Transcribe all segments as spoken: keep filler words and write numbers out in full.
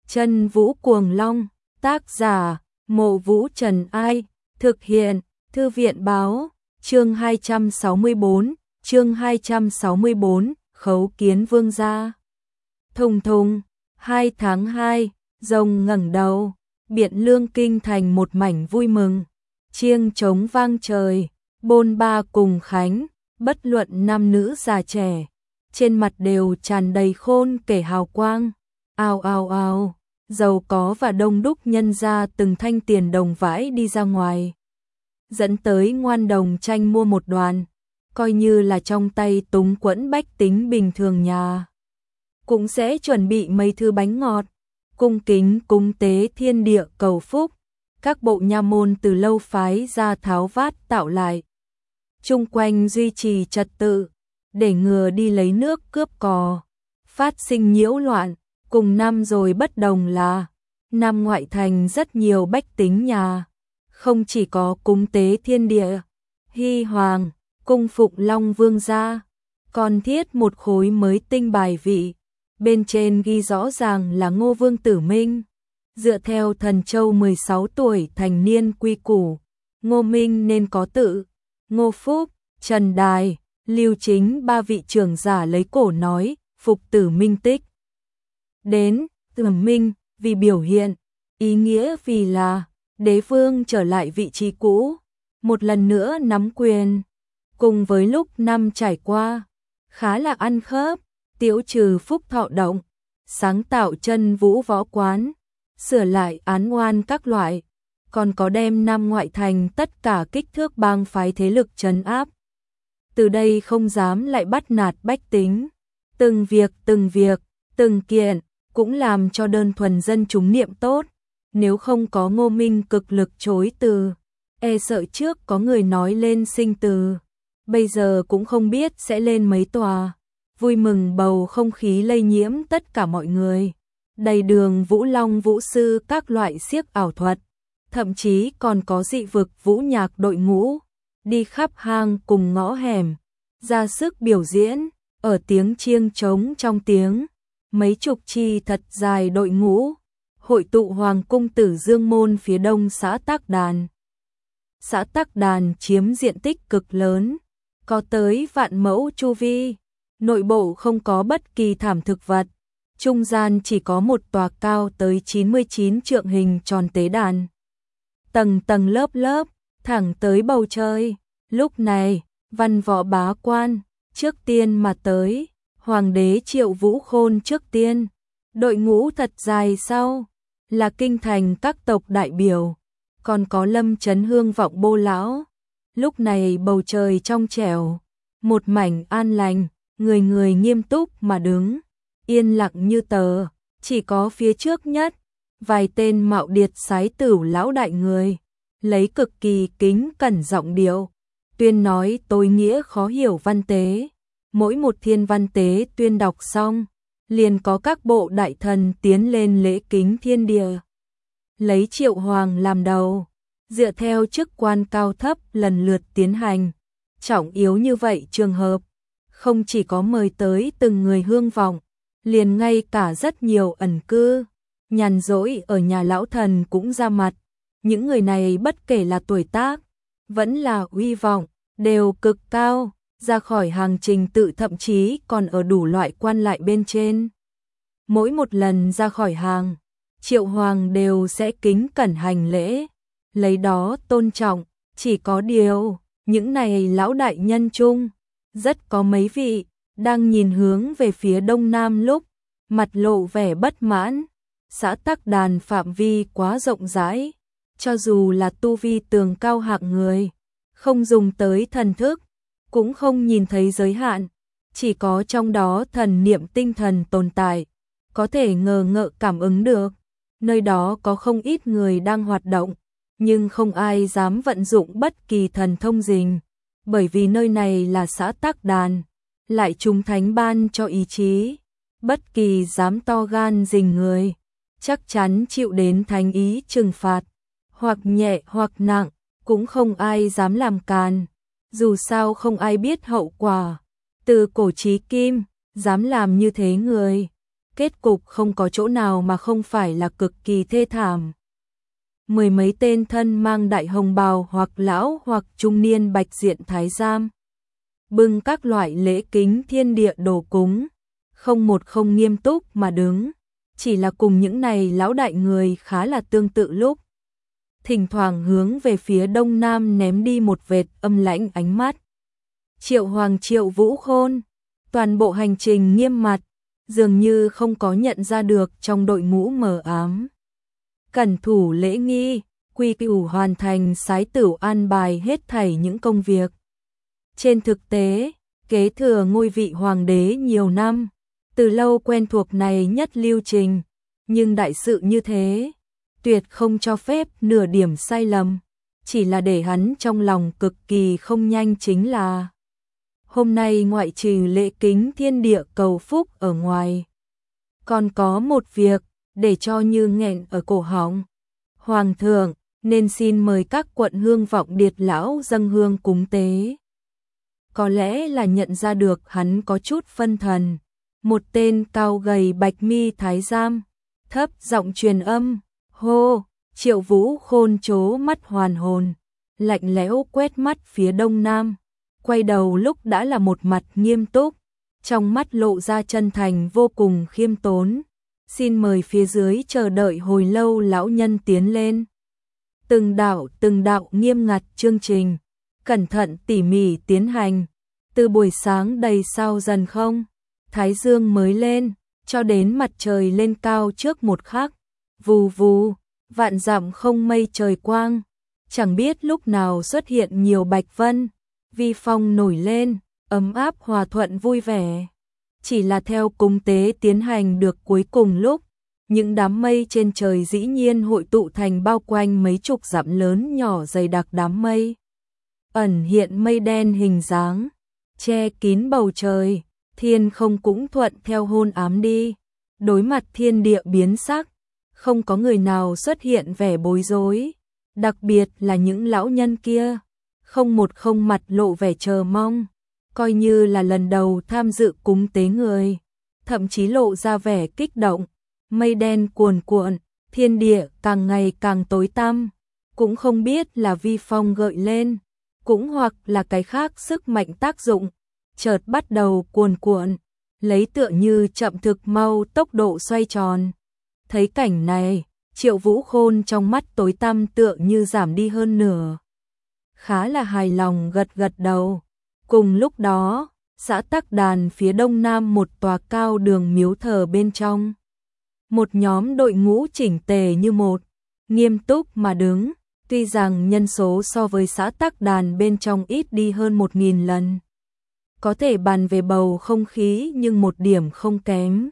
Chân Vũ Cuồng Long, tác giả, Mộ Vũ Trần Ai, thực hiện, Thư viện Báo, chương hai trăm sáu mươi tư, chương hai trăm sáu mươi tư, Khấu Kiến Vương gia. Thùng thùng, hai tháng hai, rồng ngẩng đầu, Biện Lương kinh thành một mảnh vui mừng, chiêng trống vang trời, bôn ba cùng khánh, bất luận nam nữ già trẻ, trên mặt đều tràn đầy khôn kể hào quang. Ào ào ào, giàu có và đông đúc nhân ra từng thanh tiền đồng vãi đi ra ngoài, dẫn tới ngoan đồng tranh mua một đoàn, coi như là trong tay túng quẫn bách tính bình thường nhà. Cũng sẽ chuẩn bị mấy thứ bánh ngọt, cung kính cúng tế thiên địa cầu phúc, các bộ nha môn từ lâu phái ra tháo vát tạo lại. Chung quanh duy trì trật tự, để ngừa đi lấy nước cướp cò, phát sinh nhiễu loạn. Cùng năm rồi bất đồng là, năm ngoại thành rất nhiều bách tính nhà, không chỉ có cúng tế thiên địa, hy hoàng, cung phụng Long Vương gia, còn thiết một khối mới tinh bài vị, bên trên ghi rõ ràng là Ngô Vương Tử Minh. Dựa theo Thần Châu mười sáu tuổi thành niên quy củ, Ngô Minh nên có tự, Ngô Phúc, Trần Đài, Lưu Chính ba vị trưởng giả lấy cổ nói, phục Tử Minh tích. Đến, Tử Minh, vì biểu hiện, ý nghĩa vì là, đế vương trở lại vị trí cũ, một lần nữa nắm quyền, cùng với lúc năm trải qua, khá là ăn khớp, tiêu trừ phúc thọ động, sáng tạo chân vũ võ quán, sửa lại án oan các loại, còn có đem năm ngoại thành tất cả kích thước bang phái thế lực trấn áp. Từ đây không dám lại bắt nạt bách tính, từng việc từng việc, từng kiện, cũng làm cho đơn thuần dân chúng niệm tốt, nếu không có Ngô Minh cực lực chối từ, e sợ trước có người nói lên sinh từ, bây giờ cũng không biết sẽ lên mấy tòa, vui mừng bầu không khí lây nhiễm tất cả mọi người, đầy đường Vũ Long Vũ Sư các loại xiếc ảo thuật, thậm chí còn có dị vực vũ nhạc đội ngũ, đi khắp hang cùng ngõ hẻm, ra sức biểu diễn, ở tiếng chiêng trống trong tiếng. Mấy chục chi thật dài đội ngũ, hội tụ Hoàng cung Tử Dương môn phía đông xã Tắc Đàn. Xã Tắc Đàn chiếm diện tích cực lớn, có tới vạn mẫu chu vi, nội bộ không có bất kỳ thảm thực vật, trung gian chỉ có một tòa cao tới chín mươi chín trượng hình tròn tế đàn. Tầng tầng lớp lớp, thẳng tới bầu trời, lúc này, văn võ bá quan, trước tiên mà tới. Hoàng đế Triệu Vũ Khôn trước tiên, đội ngũ thật dài sau, là kinh thành các tộc đại biểu, còn có Lâm Chấn Hương vọng bô lão. Lúc này bầu trời trong trẻo, một mảnh an lành, người người nghiêm túc mà đứng, yên lặng như tờ, chỉ có phía trước nhất, vài tên mạo điệt sái tửu lão đại người, lấy cực kỳ kính cẩn giọng điệu, tuyên nói tối nghĩa khó hiểu văn tế. Mỗi một thiên văn tế tuyên đọc xong, liền có các bộ đại thần tiến lên lễ kính thiên địa. Lấy Triệu Hoàng làm đầu, dựa theo chức quan cao thấp lần lượt tiến hành. Trọng yếu như vậy trường hợp, không chỉ có mời tới từng người hương vọng, liền ngay cả rất nhiều ẩn cư, nhàn rỗi ở nhà lão thần cũng ra mặt. Những người này bất kể là tuổi tác, vẫn là uy vọng, đều cực cao. Ra khỏi hàng trình tự thậm chí còn ở đủ loại quan lại bên trên. Mỗi một lần ra khỏi hàng, Triệu Hoàng đều sẽ kính cẩn hành lễ, lấy đó tôn trọng, chỉ có điều, những này lão đại nhân chung, rất có mấy vị, đang nhìn hướng về phía đông nam lúc, mặt lộ vẻ bất mãn, xã Tắc Đàn phạm vi quá rộng rãi, cho dù là tu vi tường cao hạng người, không dùng tới thần thức, cũng không nhìn thấy giới hạn, chỉ có trong đó thần niệm tinh thần tồn tại, có thể ngờ ngợ cảm ứng được, nơi đó có không ít người đang hoạt động, nhưng không ai dám vận dụng bất kỳ thần thông gì, bởi vì nơi này là xã Tắc Đàn, lại chúng thánh ban cho ý chí, bất kỳ dám to gan rình người, chắc chắn chịu đến thánh ý trừng phạt, hoặc nhẹ hoặc nặng, cũng không ai dám làm càn. Dù sao không ai biết hậu quả, từ cổ chí kim, dám làm như thế người, kết cục không có chỗ nào mà không phải là cực kỳ thê thảm. Mười mấy tên thân mang đại hồng bào hoặc lão hoặc trung niên bạch diện thái giám, bưng các loại lễ kính thiên địa đồ cúng, không một không nghiêm túc mà đứng, chỉ là cùng những này lão đại người khá là tương tự lúc. Thỉnh thoảng hướng về phía đông nam ném đi một vệt âm lãnh ánh mắt. Triệu Hoàng Triệu Vũ Khôn, toàn bộ hành trình nghiêm mặt, dường như không có nhận ra được trong đội ngũ mờ ám. Cẩn thủ lễ nghi, quy củ hoàn thành sái tửu an bài hết thảy những công việc. Trên thực tế, kế thừa ngôi vị hoàng đế nhiều năm, từ lâu quen thuộc này nhất lưu trình, nhưng đại sự như thế, tuyệt không cho phép nửa điểm sai lầm, chỉ là để hắn trong lòng cực kỳ không nhanh chính là hôm nay ngoại trừ lễ kính thiên địa cầu phúc ở ngoài, còn có một việc để cho như nghẹn ở cổ họng. Hoàng thượng, nên xin mời các quận hương vọng điệt lão dâng hương cúng tế. Có lẽ là nhận ra được hắn có chút phân thần, một tên cao gầy bạch mi thái giám, thấp giọng truyền âm, hô. Triệu Vũ Khôn chố mắt hoàn hồn, lạnh lẽo quét mắt phía đông nam, quay đầu lúc đã là một mặt nghiêm túc, trong mắt lộ ra chân thành vô cùng khiêm tốn. Xin mời phía dưới chờ đợi hồi lâu lão nhân tiến lên. Từng đạo từng đạo nghiêm ngặt chương trình, cẩn thận tỉ mỉ tiến hành, từ buổi sáng đầy sao dần không, thái dương mới lên, cho đến mặt trời lên cao trước một khắc, vù vù, vạn dặm không mây trời quang, chẳng biết lúc nào xuất hiện nhiều bạch vân, vi phong nổi lên, ấm áp hòa thuận vui vẻ. Chỉ là theo cúng tế tiến hành được cuối cùng lúc, những đám mây trên trời dĩ nhiên hội tụ thành bao quanh mấy chục dặm lớn nhỏ dày đặc đám mây. Ẩn hiện mây đen hình dáng, che kín bầu trời, thiên không cũng thuận theo hôn ám đi. Đối mặt thiên địa biến sắc, không có người nào xuất hiện vẻ bối rối, đặc biệt là những lão nhân kia, không một không mặt lộ vẻ chờ mong. Coi như là lần đầu tham dự cúng tế người, thậm chí lộ ra vẻ kích động, mây đen cuồn cuộn, thiên địa càng ngày càng tối tăm, cũng không biết là vi phong gợi lên, cũng hoặc là cái khác sức mạnh tác dụng, chợt bắt đầu cuồn cuộn, lấy tựa như chậm thực mau tốc độ xoay tròn. Thấy cảnh này, Triệu Vũ Khôn trong mắt tối tăm tựa như giảm đi hơn nửa. Khá là hài lòng gật gật đầu. Cùng lúc đó, xã Tắc Đàn phía đông nam một tòa cao đường miếu thờ bên trong. Một nhóm đội ngũ chỉnh tề như một, nghiêm túc mà đứng, tuy rằng nhân số so với xã Tắc Đàn bên trong ít đi hơn một nghìn lần. Có thể bàn về bầu không khí nhưng một điểm không kém.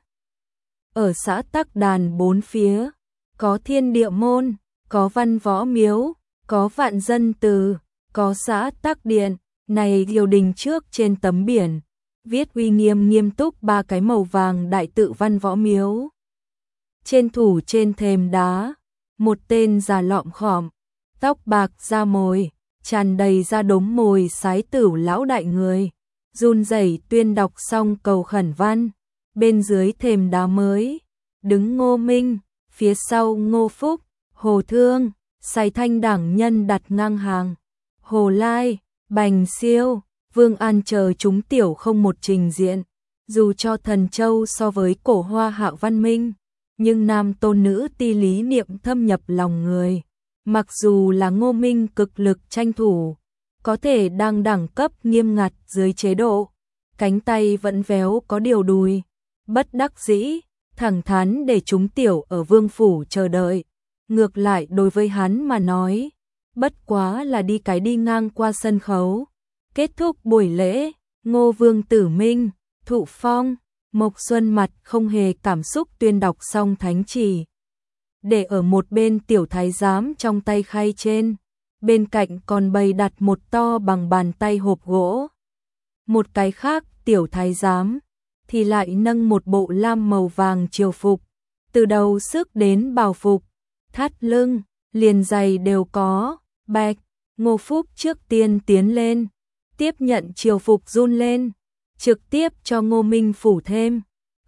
Ở xã Tắc Đàn bốn phía, có thiên địa môn, có văn võ miếu, có vạn dân từ, có xã Tắc Điện. Này triều đình trước trên tấm biển, viết uy nghiêm nghiêm túc ba cái màu vàng đại tự văn võ miếu. Trên thủ trên thềm đá, một tên già lọm khọm, tóc bạc da mồi, tràn đầy da đốm mồi sái tửu lão đại người, run rẩy tuyên đọc xong cầu khẩn văn. Bên dưới thềm đá mới, đứng Ngô Minh, phía sau Ngô Phúc, Hồ Thương, Sài Thanh đảng nhân đặt ngang hàng, Hồ Lai, Bành Siêu, Vương An chờ chúng tiểu không một trình diện, dù cho Thần Châu so với cổ hoa hạ văn minh, nhưng nam tôn nữ ti lý niệm thâm nhập lòng người. Mặc dù là Ngô Minh cực lực tranh thủ, có thể đang đẳng cấp nghiêm ngặt dưới chế độ, cánh tay vẫn véo có điều đùi, bất đắc dĩ, thẳng thắn để chúng tiểu ở vương phủ chờ đợi. Ngược lại đối với hắn mà nói, bất quá là đi cái đi ngang qua sân khấu. Kết thúc buổi lễ, Ngô Vương Tử Minh, Thụ Phong, Mộc Xuân mặt không hề cảm xúc tuyên đọc xong thánh chỉ. Để ở một bên tiểu thái giám trong tay khay trên, bên cạnh còn bày đặt một to bằng bàn tay hộp gỗ. Một cái khác tiểu thái giám thì lại nâng một bộ lam màu vàng triều phục, từ đầu sức đến bào phục, thắt lưng, liền giày đều có. Bạch, Ngô Phúc trước tiên tiến lên, tiếp nhận triều phục run lên, trực tiếp cho Ngô Minh phủ thêm.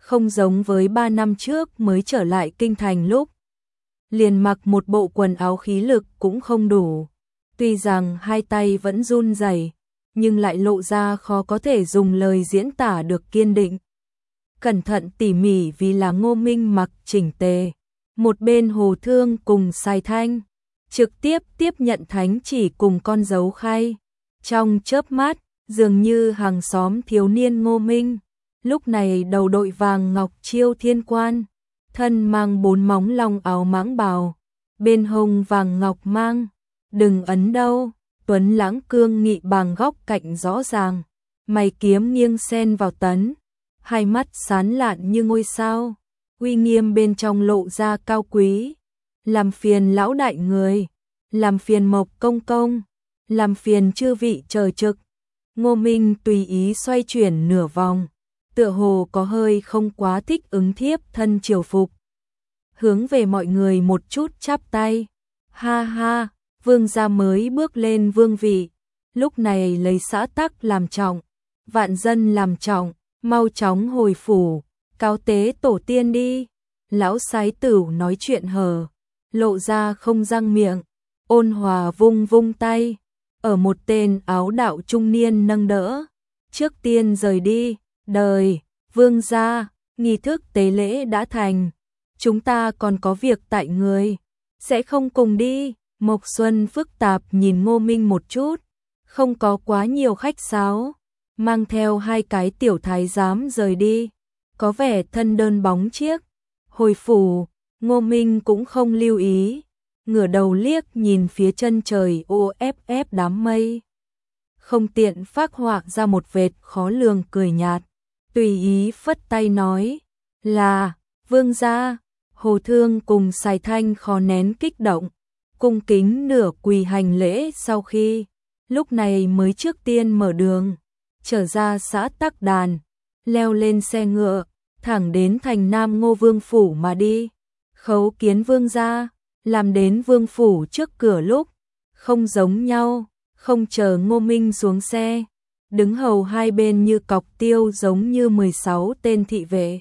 không giống với ba năm trước mới trở lại kinh thành lúc. Liền mặc một bộ quần áo khí lực cũng không đủ. Tuy rằng hai tay vẫn run rẩy, nhưng lại lộ ra khó có thể dùng lời diễn tả được kiên định. Cẩn thận tỉ mỉ vì là Ngô Minh mặc chỉnh tề. Một bên Hồ Thương cùng Sài Thanh, trực tiếp tiếp nhận thánh chỉ cùng con dấu khay. Trong chớp mắt, dường như hàng xóm thiếu niên Ngô Minh, lúc này đầu đội vàng ngọc chiêu thiên quan, thân mang bốn móng long áo mãng bào, bên hông vàng ngọc mang, đừng ấn đâu, tuấn lãng cương nghị bằng góc cạnh rõ ràng, mày kiếm nghiêng xen vào tấn, hai mắt sáng lạn như ngôi sao, uy nghiêm bên trong lộ ra cao quý, làm phiền lão đại người, làm phiền Mộc công công, làm phiền chư vị chờ trực. Ngô Minh tùy ý xoay chuyển nửa vòng, tựa hồ có hơi không quá thích ứng thiếp thân triều phục. Hướng về mọi người một chút chắp tay. Ha ha, vương gia mới bước lên vương vị, lúc này lấy xã tắc làm trọng, vạn dân làm trọng, mau chóng hồi phủ, cáo tế tổ tiên đi. Lão sái tử nói chuyện hờ, lộ ra không răng miệng, ôn hòa vung vung tay, ở một tên áo đạo trung niên nâng đỡ, trước tiên rời đi. Đời, vương gia, nghi thức tế lễ đã thành, chúng ta còn có việc tại người, sẽ không cùng đi. Mộc Xuân phức tạp nhìn Ngô Minh một chút, không có quá nhiều khách sáo, mang theo hai cái tiểu thái giám rời đi, có vẻ thân đơn bóng chiếc. Hồi phủ, Ngô Minh cũng không lưu ý, ngửa đầu liếc nhìn phía chân trời ô ép ép đám mây. Không tiện phác họa ra một vệt khó lường cười nhạt, tùy ý phất tay nói là, vương gia. Hồ Thương cùng Sài Thanh khó nén kích động, cung kính nửa quỳ hành lễ sau khi, lúc này mới trước tiên mở đường, trở ra xã Tắc Đàn, leo lên xe ngựa, thẳng đến thành Nam Ngô Vương Phủ mà đi. Khấu kiến vương gia, làm đến vương phủ trước cửa lúc, không giống nhau, không chờ Ngô Minh xuống xe, đứng hầu hai bên như cọc tiêu giống như mười sáu tên thị vệ.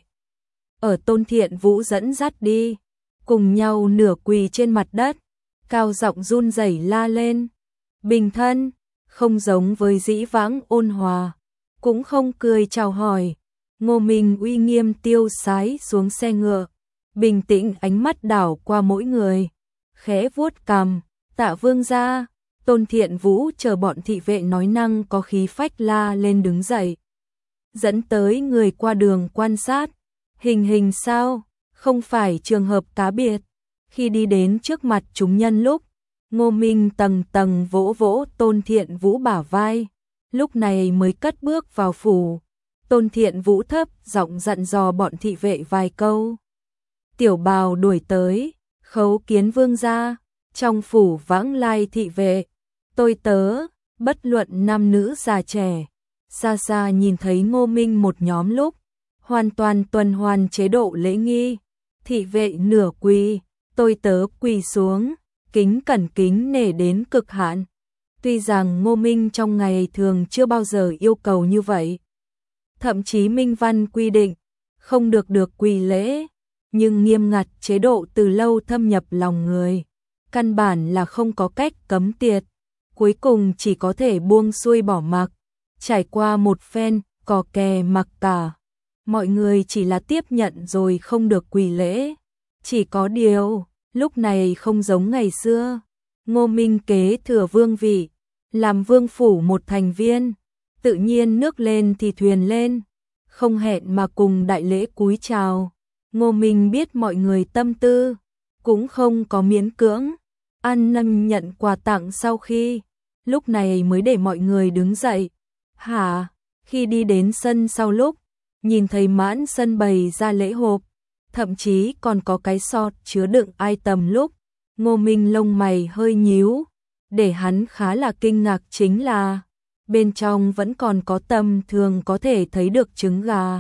Ở Tôn Thiện Vũ dẫn dắt đi, cùng nhau nửa quỳ trên mặt đất, cao giọng run rẩy la lên. Bình thân, không giống với dĩ vãng ôn hòa, cũng không cười chào hỏi. Ngô Minh uy nghiêm tiêu sái xuống xe ngựa, bình tĩnh ánh mắt đảo qua mỗi người, khẽ vuốt cằm, tạ vương gia. Tôn Thiện Vũ chờ bọn thị vệ nói năng có khí phách la lên đứng dậy, dẫn tới người qua đường quan sát. Hình hình sao, không phải trường hợp cá biệt. Khi đi đến trước mặt chúng nhân lúc, Ngô Minh tầng tầng vỗ vỗ Tôn Thiện Vũ bả vai, lúc này mới cất bước vào phủ. Tôn Thiện Vũ thấp giọng dặn dò bọn thị vệ vài câu. Tiểu bào đuổi tới, khấu kiến vương gia. Trong phủ vãng lai thị vệ, tôi tớ, bất luận nam nữ già trẻ, xa xa nhìn thấy Ngô Minh một nhóm lúc, hoàn toàn tuần hoàn chế độ lễ nghi. Thị vệ nửa quỳ, tôi tớ quỳ xuống, kính cẩn kính nể đến cực hạn. Tuy rằng Ngô Minh trong ngày thường chưa bao giờ yêu cầu như vậy, thậm chí minh văn quy định không được được quỳ lễ, nhưng nghiêm ngặt chế độ từ lâu thâm nhập lòng người, căn bản là không có cách cấm tiệt, cuối cùng chỉ có thể buông xuôi bỏ mặc. Trải qua một phen cò kè mặc cả, mọi người chỉ là tiếp nhận rồi không được quỳ lễ. Chỉ có điều, lúc này không giống ngày xưa, Ngô Minh kế thừa vương vị, làm vương phủ một thành viên, tự nhiên nước lên thì thuyền lên, không hẹn mà cùng đại lễ cúi chào. Ngô Minh biết mọi người tâm tư, cũng không có miễn cưỡng, ăn năn nhận quà tặng sau khi, lúc này mới để mọi người đứng dậy. Hả, khi đi đến sân sau lúc, nhìn thấy mãn sân bày ra lễ hộp, thậm chí còn có cái sọt chứa đựng item lúc, Ngô Minh lông mày hơi nhíu, để hắn khá là kinh ngạc chính là, bên trong vẫn còn có tầm thường có thể thấy được trứng gà,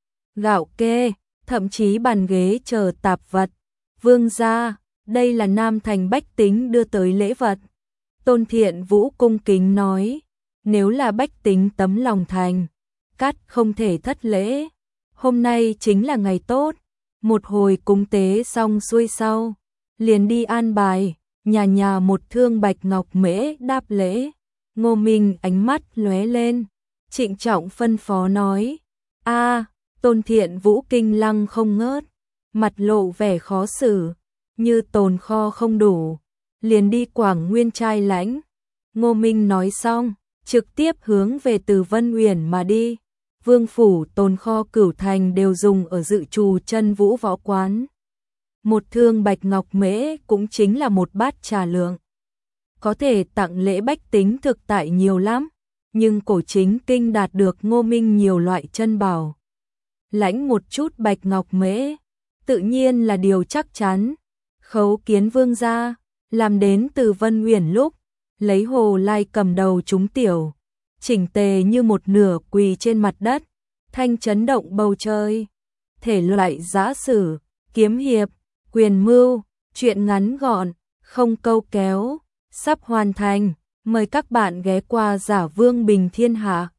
gạo kê, thậm chí bàn ghế chờ tạp vật. Vương gia, đây là Nam Thành bách tính đưa tới lễ vật. Tôn Thiện Vũ cung kính nói, nếu là bách tính tấm lòng thành, cắt không thể thất lễ. Hôm nay chính là ngày tốt, một hồi cúng tế xong xuôi sau, liền đi an bài, nhà nhà một thương bạch ngọc mễ đáp lễ. Ngô Minh ánh mắt lóe lên, trịnh trọng phân phó nói: "A." Tôn Thiện Vũ kinh lăng không ngớt, mặt lộ vẻ khó xử, như tồn kho không đủ, liền đi Quảng Nguyên trai lãnh. Ngô Minh nói xong, trực tiếp hướng về Từ Vân Uyển mà đi. Vương phủ tồn kho cửu thành đều dùng ở dự trù chân vũ võ quán. Một thương bạch ngọc mễ cũng chính là một bát trà lượng. Có thể tặng lễ bách tính thực tại nhiều lắm, nhưng cổ chính kinh đạt được Ngô Minh nhiều loại chân bảo. Lãnh một chút bạch ngọc mễ, tự nhiên là điều chắc chắn. Khấu Kiến vương gia, làm đến Từ Vân Uyển lúc, lấy Hồ Lai cầm đầu chúng tiểu, chỉnh tề như một nửa quỳ trên mặt đất, thanh chấn động bầu trời. Thể loại giã sử, kiếm hiệp, quyền mưu, truyện ngắn gọn, không câu kéo, sắp hoàn thành. Mời các bạn ghé qua Giả Vương Bình Thiên Hạ.